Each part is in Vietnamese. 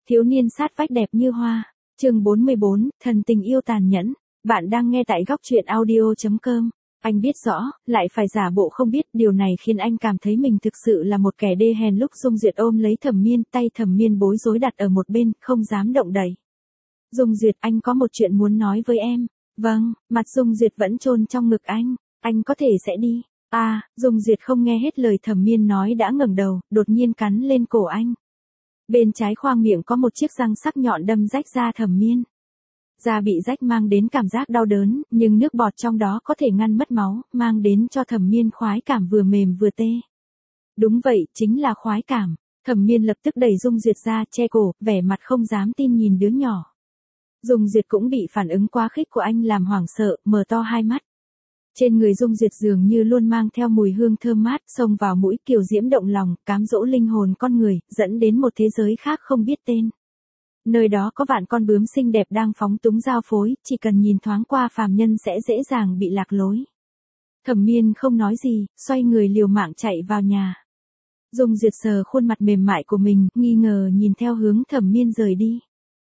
Thiếu niên sát vách đẹp như hoa. Chương 44, thần tình yêu tàn nhẫn. Bạn đang nghe tại góc truyện audio.com. Anh biết rõ, lại phải giả bộ không biết, điều này khiến anh cảm thấy mình thực sự là một kẻ đê hèn. Lúc Dung Duyệt ôm lấy Thẩm Miên, tay Thẩm Miên bối rối đặt ở một bên, không dám động đậy. Dung Duyệt, anh có một chuyện muốn nói với em. Vâng, mặt Dung Duyệt vẫn chôn trong ngực anh có thể sẽ đi. Dung Duyệt không nghe hết lời Thẩm Miên nói đã ngẩng đầu, đột nhiên cắn lên cổ anh. Bên trái khoang miệng có một chiếc răng sắc nhọn đâm rách da Thẩm Miên. Da bị rách mang đến cảm giác đau đớn, nhưng nước bọt trong đó có thể ngăn mất máu, mang đến cho Thẩm Miên khoái cảm vừa mềm vừa tê. Đúng vậy, chính là khoái cảm. Thẩm Miên lập tức đẩy Dung Duyệt ra, che cổ, vẻ mặt không dám tin nhìn đứa nhỏ. Dung Duyệt cũng bị phản ứng quá khích của anh làm hoảng sợ, mở to hai mắt. Trên người Dung Duyệt dường như luôn mang theo mùi hương thơm mát, xông vào mũi, kiều diễm động lòng, cám dỗ linh hồn con người, dẫn đến một thế giới khác không biết tên. Nơi đó có vạn con bướm xinh đẹp đang phóng túng giao phối, chỉ cần nhìn thoáng qua phàm nhân sẽ dễ dàng bị lạc lối. Thẩm Miên không nói gì, xoay người liều mạng chạy vào nhà. Dung Duyệt sờ khuôn mặt mềm mại của mình, nghi ngờ nhìn theo hướng Thẩm Miên rời đi.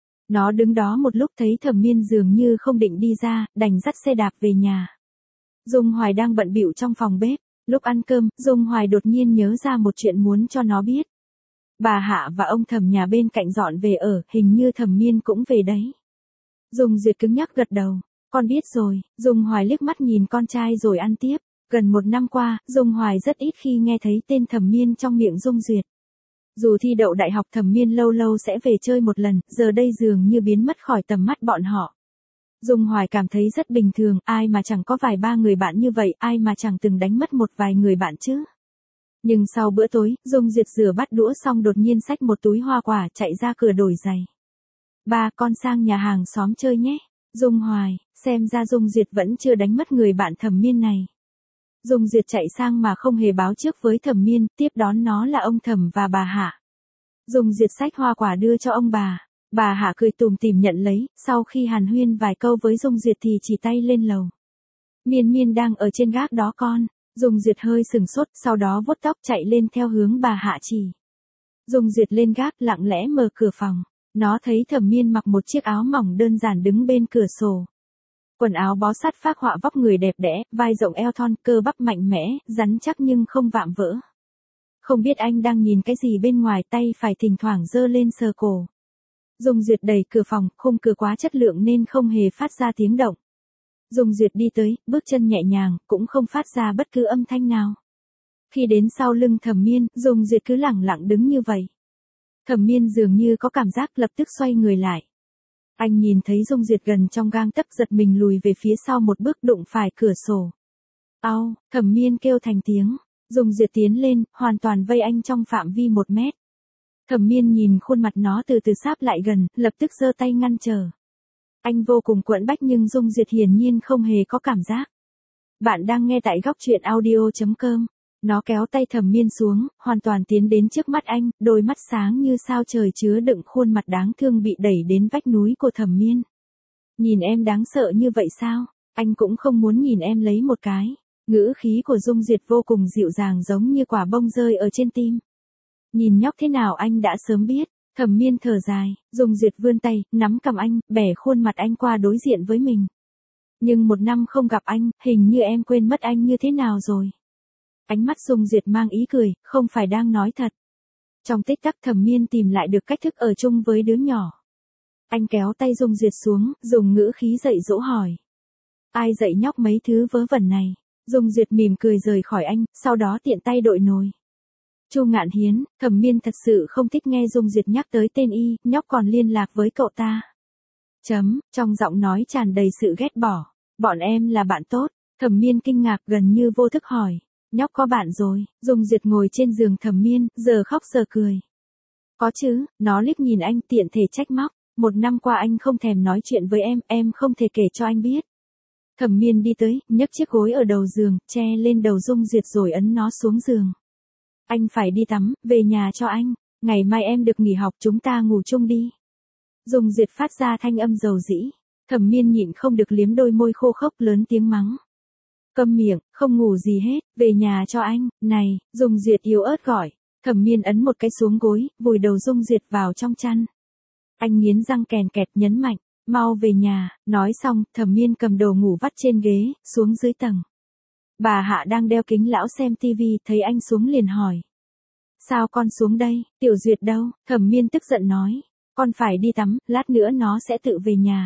Nó đứng đó một lúc thấy Thẩm Miên dường như không định đi ra, đành dắt xe đạp về nhà. Dung Hoài đang bận bịu trong phòng bếp. Lúc ăn cơm, Dung Hoài đột nhiên nhớ ra một chuyện muốn cho nó biết. Bà Hạ và ông Thẩm nhà bên cạnh dọn về ở, hình như Thẩm Miên cũng về đấy. Dung Duyệt cứng nhắc gật đầu. Con biết rồi. Dung Hoài liếc mắt nhìn con trai rồi ăn tiếp. Gần 1 năm qua, Dung Hoài rất ít khi nghe thấy tên Thẩm Miên trong miệng Dung Duyệt. Dù thi đậu đại học Thẩm Miên lâu lâu sẽ về chơi một lần, giờ đây dường như biến mất khỏi tầm mắt bọn họ. Dung Hoài cảm thấy rất bình thường, ai mà chẳng có vài ba người bạn như vậy, ai mà chẳng từng đánh mất một vài người bạn chứ. Nhưng sau bữa tối, Dung Duyệt rửa bát đũa xong đột nhiên xách một túi hoa quả chạy ra cửa đổi giày. Ba, con sang nhà hàng xóm chơi nhé. Dung Hoài, xem ra Dung Duyệt vẫn chưa đánh mất người bạn Thẩm Miên này. Dung Duyệt chạy sang mà không hề báo trước với Thẩm Miên, tiếp đón nó là ông Thẩm và bà Hạ. Dung Duyệt xách hoa quả đưa cho ông bà. Bà Hạ cười tủm tỉm nhận lấy, sau khi hàn huyên vài câu với Dung Duyệt thì chỉ tay lên lầu. Miên Miên đang ở trên gác đó con. Dung Duyệt hơi sừng sốt, sau đó vuốt tóc chạy lên theo hướng bà Hạ chỉ. Dung Duyệt lên gác lặng lẽ mở cửa phòng. Nó thấy Thẩm Miên mặc một chiếc áo mỏng đơn giản đứng bên cửa sổ. Quần áo bó sát phác họa vóc người đẹp đẽ, vai rộng eo thon, cơ bắp mạnh mẽ, rắn chắc nhưng không vạm vỡ. Không biết anh đang nhìn cái gì bên ngoài, tay phải thỉnh thoảng giơ lên sờ cổ. Dung Duyệt đẩy cửa phòng, khung cửa quá chất lượng nên không hề phát ra tiếng động. Dung Duyệt đi tới, bước chân nhẹ nhàng, cũng không phát ra bất cứ âm thanh nào. Khi đến sau lưng Thẩm Miên, Dung Duyệt cứ lẳng lặng đứng như vậy. Thẩm Miên dường như có cảm giác lập tức xoay người lại. Anh nhìn thấy Dung Duyệt gần trong gang tấc, giật mình lùi về phía sau một bước, đụng phải cửa sổ. Au, Thẩm Miên kêu thành tiếng. Dung Duyệt tiến lên, hoàn toàn vây anh trong phạm vi 1 mét. Thẩm Miên nhìn khuôn mặt nó từ từ sáp lại gần, lập tức giơ tay ngăn trở. Anh vô cùng quẫn bách nhưng Dung Duyệt hiển nhiên không hề có cảm giác. Bạn đang nghe tại góc truyện audio.com. Nó kéo tay Thẩm Miên xuống, hoàn toàn tiến đến trước mắt anh, đôi mắt sáng như sao trời chứa đựng khuôn mặt đáng thương bị đẩy đến vách núi của Thẩm Miên. Nhìn em đáng sợ như vậy sao? Anh cũng không muốn nhìn em lấy một cái. Ngữ khí của Dung Duyệt vô cùng dịu dàng giống như quả bông rơi ở trên tim. Nhìn nhóc thế nào anh đã sớm biết. Thẩm Miên thở dài, Dung Duyệt vươn tay, nắm cầm anh, bẻ khuôn mặt anh qua đối diện với mình. Nhưng 1 năm không gặp anh, hình như em quên mất anh như thế nào rồi. Ánh mắt Dung Duyệt mang ý cười, không phải đang nói thật. Trong tích tắc Thẩm Miên tìm lại được cách thức ở chung với đứa nhỏ. Anh kéo tay Dung Duyệt xuống, dùng ngữ khí dạy dỗ hỏi. Ai dạy nhóc mấy thứ vớ vẩn này? Dung Duyệt mỉm cười rời khỏi anh, sau đó tiện tay đội nồi. Chu Ngạn Hiến, Thẩm Miên thật sự không thích nghe Dung Duyệt nhắc tới tên y, nhóc còn liên lạc với cậu ta. Trong giọng nói tràn đầy sự ghét bỏ. Bọn em là bạn tốt. Thẩm Miên kinh ngạc gần như vô thức hỏi. Nhóc có bạn rồi. Dung Duyệt ngồi trên giường Thẩm Miên, giờ khóc giờ cười. Có chứ, nó liếc nhìn anh tiện thể trách móc. 1 năm qua anh không thèm nói chuyện với em không thể kể cho anh biết. Thẩm Miên đi tới, nhấc chiếc gối ở đầu giường, che lên đầu Dung Duyệt rồi ấn nó xuống giường. Anh phải đi tắm, về nhà cho anh. Ngày mai em được nghỉ học, chúng ta ngủ chung đi. Dung Duyệt phát ra thanh âm dầu dĩ. Thẩm Miên nhịn không được liếm đôi môi khô khốc lớn tiếng mắng. Câm miệng, không ngủ gì hết, về nhà cho anh. Này, Dung Duyệt yếu ớt gọi. Thẩm Miên ấn một cái xuống gối, vùi đầu Dung Duyệt vào trong chăn. Anh nghiến răng kèn kẹt nhấn mạnh, mau về nhà, nói xong, Thẩm Miên cầm đồ ngủ vắt trên ghế, xuống dưới tầng. Bà Hạ đang đeo kính lão xem tivi, thấy anh xuống liền hỏi. Sao con xuống đây, Tiểu Duyệt đâu? Thẩm Miên tức giận nói, con phải đi tắm, lát nữa nó sẽ tự về nhà.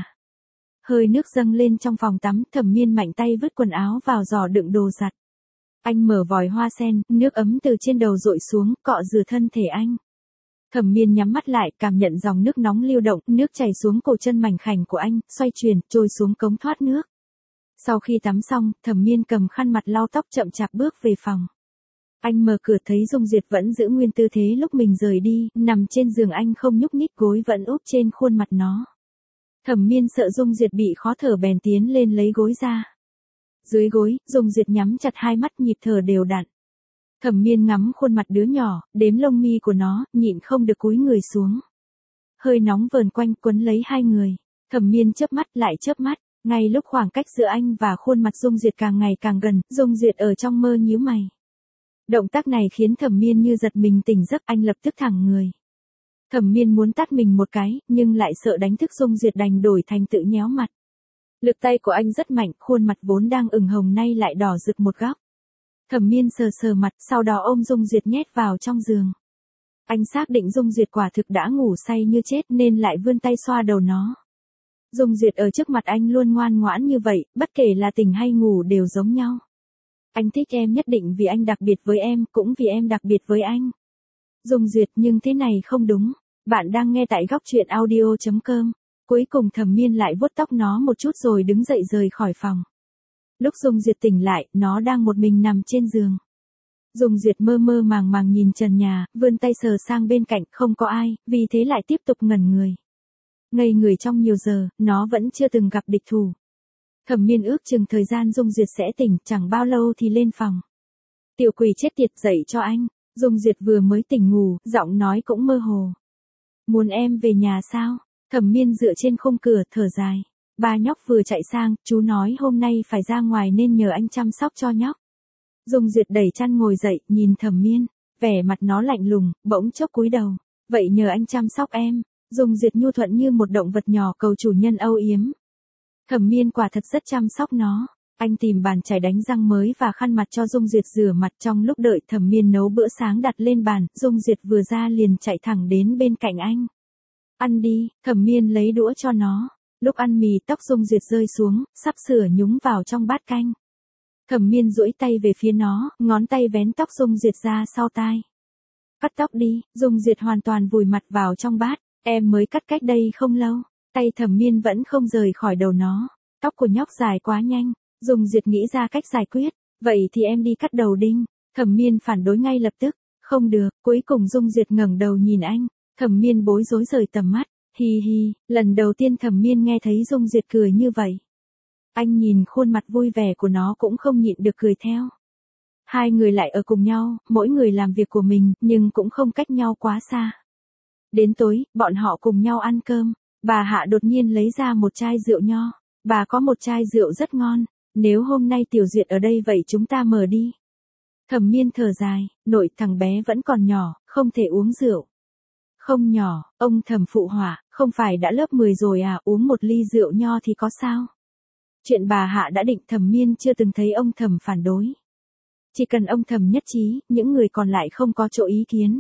Hơi nước dâng lên trong phòng tắm, Thẩm Miên mạnh tay vứt quần áo vào giỏ đựng đồ giặt. Anh mở vòi hoa sen, nước ấm từ trên đầu dội xuống, cọ rửa thân thể anh. Thẩm Miên nhắm mắt lại, cảm nhận dòng nước nóng lưu động, nước chảy xuống cổ chân mảnh khảnh của anh, xoay chuyển, trôi xuống cống thoát nước. Sau khi tắm xong, Thẩm Miên cầm khăn mặt lau tóc chậm chạp bước về phòng. Anh mở cửa thấy Dung Duyệt vẫn giữ nguyên tư thế lúc mình rời đi, nằm trên giường anh không nhúc nhích, gối vẫn úp trên khuôn mặt nó. Thẩm Miên sợ Dung Duyệt bị khó thở bèn tiến lên lấy gối ra. Dưới gối, Dung Duyệt nhắm chặt hai mắt, nhịp thở đều đặn. Thẩm Miên ngắm khuôn mặt đứa nhỏ, đếm lông mi của nó, nhịn không được cúi người xuống. Hơi nóng vờn quanh quấn lấy hai người. Thẩm Miên chớp mắt lại chớp mắt, ngay lúc khoảng cách giữa anh và khuôn mặt Dung Duyệt càng ngày càng gần, Dung Duyệt ở trong mơ nhíu mày. Động tác này khiến Thẩm Miên như giật mình tỉnh giấc, anh lập tức thẳng người. Thẩm Miên muốn tát mình một cái, nhưng lại sợ đánh thức Dung Duyệt đành đổi thành tự nhéo mặt. Lực tay của anh rất mạnh, khuôn mặt vốn đang ửng hồng nay lại đỏ rực một góc. Thẩm Miên sờ sờ mặt, sau đó ôm Dung Duyệt nhét vào trong giường. Anh xác định Dung Duyệt quả thực đã ngủ say như chết nên lại vươn tay xoa đầu nó. Dung Duyệt ở trước mặt anh luôn ngoan ngoãn như vậy, bất kể là tỉnh hay ngủ đều giống nhau. Anh thích em nhất định vì anh đặc biệt với em, cũng vì em đặc biệt với anh. Dung Duyệt, nhưng thế này không đúng. Bạn đang nghe tại góc truyện audio.com. Cuối cùng Thẩm Miên lại vuốt tóc nó một chút rồi đứng dậy rời khỏi phòng. Lúc Dung Duyệt tỉnh lại, nó đang một mình nằm trên giường. Dung Duyệt mơ mơ màng màng nhìn trần nhà, vươn tay sờ sang bên cạnh, không có ai, vì thế lại tiếp tục ngẩn người. Ngây người trong nhiều giờ, nó vẫn chưa từng gặp địch thủ. Thẩm Miên ước chừng thời gian Dung Duyệt sẽ tỉnh, chẳng bao lâu thì lên phòng. Tiểu quỷ chết tiệt, dậy cho anh. Dung Duyệt vừa mới tỉnh ngủ, giọng nói cũng mơ hồ. Muốn em về nhà sao? Thẩm Miên dựa trên khung cửa, thở dài. Ba nhóc vừa chạy sang, chú nói hôm nay phải ra ngoài nên nhờ anh chăm sóc cho nhóc. Dung Duyệt đẩy chăn ngồi dậy, nhìn Thẩm Miên, vẻ mặt nó lạnh lùng, bỗng chốc cúi đầu. Vậy nhờ anh chăm sóc em. Dung Duyệt nhu thuận như một động vật nhỏ cầu chủ nhân âu yếm. Thẩm Miên quả thật rất chăm sóc nó. Anh tìm bàn chải đánh răng mới và khăn mặt cho Dung Duyệt rửa mặt. Trong lúc đợi Thẩm Miên nấu bữa sáng đặt lên bàn, Dung Duyệt vừa ra liền chạy thẳng đến bên cạnh anh. Ăn đi, Thẩm Miên lấy đũa cho nó. Lúc ăn mì, tóc Dung Duyệt rơi xuống, sắp sửa nhúng vào trong bát canh. Thẩm Miên duỗi tay về phía nó, ngón tay vén tóc Dung Duyệt ra sau tai. Cắt tóc đi. Dung Duyệt hoàn toàn vùi mặt vào trong bát. Em mới cắt cách đây không lâu. Tay Thẩm Miên vẫn không rời khỏi đầu nó. Tóc của nhóc dài quá nhanh. Dung Duyệt nghĩ ra cách giải quyết. Vậy thì em đi cắt đầu đinh. Thẩm Miên phản đối ngay lập tức. Không được. Cuối cùng Dung Duyệt ngẩng đầu nhìn anh. Thẩm Miên bối rối rời tầm mắt. Hi hi. Lần đầu tiên Thẩm Miên nghe thấy Dung Duyệt cười như vậy. Anh nhìn khuôn mặt vui vẻ của nó cũng không nhịn được cười theo. Hai người lại ở cùng nhau, mỗi người làm việc của mình, nhưng cũng không cách nhau quá xa. Đến tối, bọn họ cùng nhau ăn cơm. Bà Hạ đột nhiên lấy ra một chai rượu nho. Bà có một chai rượu rất ngon. Nếu hôm nay Tiểu Duyệt ở đây vậy chúng ta mở đi. Thẩm Miên thở dài, nội thằng bé vẫn còn nhỏ, không thể uống rượu. Không nhỏ, ông Thẩm phụ họa, không phải đã lớp 10 rồi à, uống một ly rượu nho thì có sao? Chuyện bà Hạ đã định, Thẩm Miên chưa từng thấy ông Thẩm phản đối. Chỉ cần ông Thẩm nhất trí, những người còn lại không có chỗ ý kiến.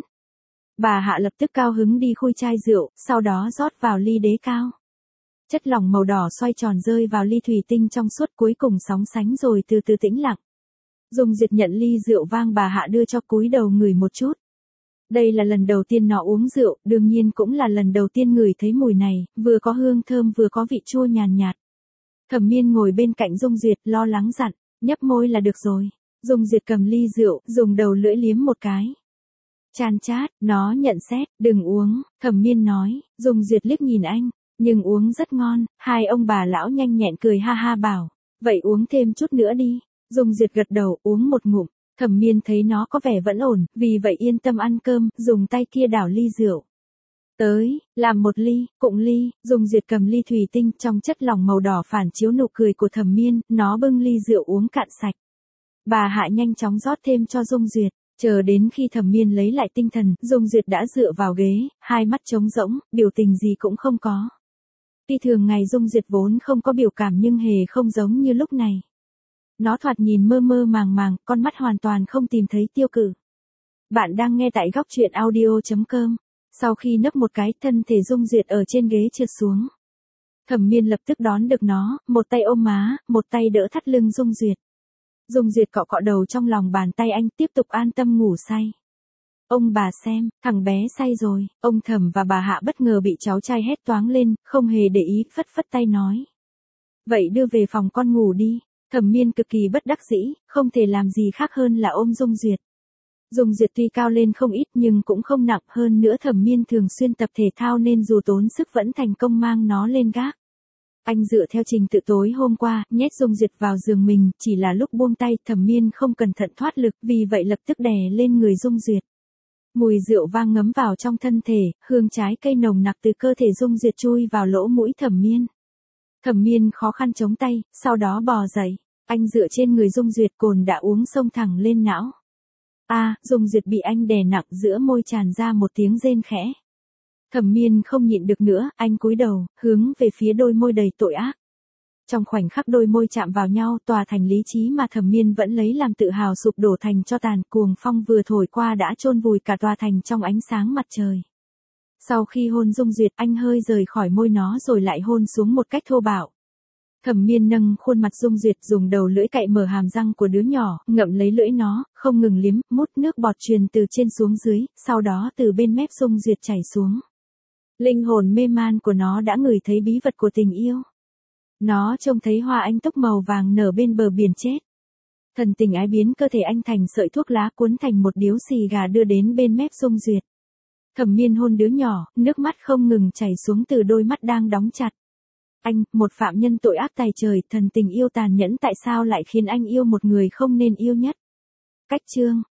Bà Hạ lập tức cao hứng đi khui chai rượu, sau đó rót vào ly đế cao. Chất lỏng màu đỏ xoay tròn rơi vào ly thủy tinh trong suốt, cuối cùng sóng sánh rồi từ từ tĩnh lặng. Dung Duyệt nhận ly rượu vang bà Hạ đưa cho, cúi đầu ngửi một chút. Đây là lần đầu tiên nó uống rượu, đương nhiên cũng là lần đầu tiên ngửi thấy mùi này, vừa có hương thơm vừa có vị chua nhàn nhạt. Thẩm Miên ngồi bên cạnh Dung Duyệt, lo lắng dặn, nhấp môi là được rồi. Dung Duyệt cầm ly rượu, dùng đầu lưỡi liếm một cái. Chan chát, nó nhận xét, đừng uống, Thẩm Miên nói. Dung Duyệt liếc nhìn anh, nhưng uống rất ngon. Hai ông bà lão nhanh nhẹn cười ha ha bảo, vậy uống thêm chút nữa đi. Dung Duyệt gật đầu, uống một ngụm. Thẩm Miên thấy nó có vẻ vẫn ổn, vì vậy yên tâm ăn cơm, dùng tay kia đảo ly rượu. Tới, làm một ly, cụng ly. Dung Duyệt cầm ly thủy tinh, trong chất lỏng màu đỏ phản chiếu nụ cười của Thẩm Miên, nó bưng ly rượu uống cạn sạch. Bà Hạ nhanh chóng rót thêm cho Dung Duyệt. Chờ đến khi Thẩm Miên lấy lại tinh thần, Dung Duyệt đã dựa vào ghế, hai mắt trống rỗng, biểu tình gì cũng không có. Tuy thường ngày Dung Duyệt vốn không có biểu cảm nhưng hề không giống như lúc này. Nó thoạt nhìn mơ mơ màng màng, con mắt hoàn toàn không tìm thấy tiêu cự. Bạn đang nghe tại góc truyện audio.com. Sau khi nấp một cái, thân thể Dung Duyệt ở trên ghế trượt xuống. Thẩm Miên lập tức đón được nó, một tay ôm má, một tay đỡ thắt lưng Dung Duyệt. Dung Duyệt cọ cọ đầu trong lòng bàn tay anh, tiếp tục an tâm ngủ say. Ông bà xem, thằng bé say rồi, ông Thẩm và bà Hạ bất ngờ bị cháu trai hét toáng lên, không hề để ý, phất phất tay nói. Vậy đưa về phòng con ngủ đi. Thẩm Miên cực kỳ bất đắc dĩ, không thể làm gì khác hơn là ôm Dung Duyệt. Dung Duyệt tuy cao lên không ít nhưng cũng không nặng, hơn nữa Thẩm Miên thường xuyên tập thể thao nên dù tốn sức vẫn thành công mang nó lên gác. Anh dựa theo trình tự tối hôm qua, nhét Dung Duyệt vào giường mình, chỉ là lúc buông tay, Thẩm Miên không cẩn thận thoát lực, vì vậy lập tức đè lên người Dung Duyệt. Mùi rượu vang ngấm vào trong thân thể, hương trái cây nồng nặc từ cơ thể Dung Duyệt chui vào lỗ mũi Thẩm Miên. Thẩm Miên khó khăn chống tay, sau đó bò dậy. Anh dựa trên người Dung Duyệt, cồn đã uống xông thẳng lên não. Dung Duyệt bị anh đè nặng, giữa môi tràn ra một tiếng rên khẽ. Thẩm Miên không nhịn được nữa, anh cúi đầu, hướng về phía đôi môi đầy tội ác. Trong khoảnh khắc đôi môi chạm vào nhau, tòa thành lý trí mà Thẩm Miên vẫn lấy làm tự hào sụp đổ thành tro tàn, cuồng phong vừa thổi qua đã chôn vùi cả tòa thành trong ánh sáng mặt trời. Sau khi hôn Dung Duyệt, anh hơi rời khỏi môi nó rồi lại hôn xuống một cách thô bạo. Thẩm Miên nâng khuôn mặt Dung Duyệt, dùng đầu lưỡi cạy mở hàm răng của đứa nhỏ, ngậm lấy lưỡi nó, không ngừng liếm, mút nước bọt truyền từ trên xuống dưới, sau đó từ bên mép Dung Duyệt chảy xuống. Linh hồn mê man của nó đã ngửi thấy bí vật của tình yêu. Nó trông thấy hoa anh túc màu vàng nở bên bờ biển chết. Thần tình ái biến cơ thể anh thành sợi thuốc lá cuốn thành một điếu xì gà đưa đến bên mép Dung Duyệt. Thẩm Miên hôn đứa nhỏ, nước mắt không ngừng chảy xuống từ đôi mắt đang đóng chặt. Anh, một phạm nhân tội ác tày trời, thần tình yêu tàn nhẫn tại sao lại khiến anh yêu một người không nên yêu nhất? Cách chương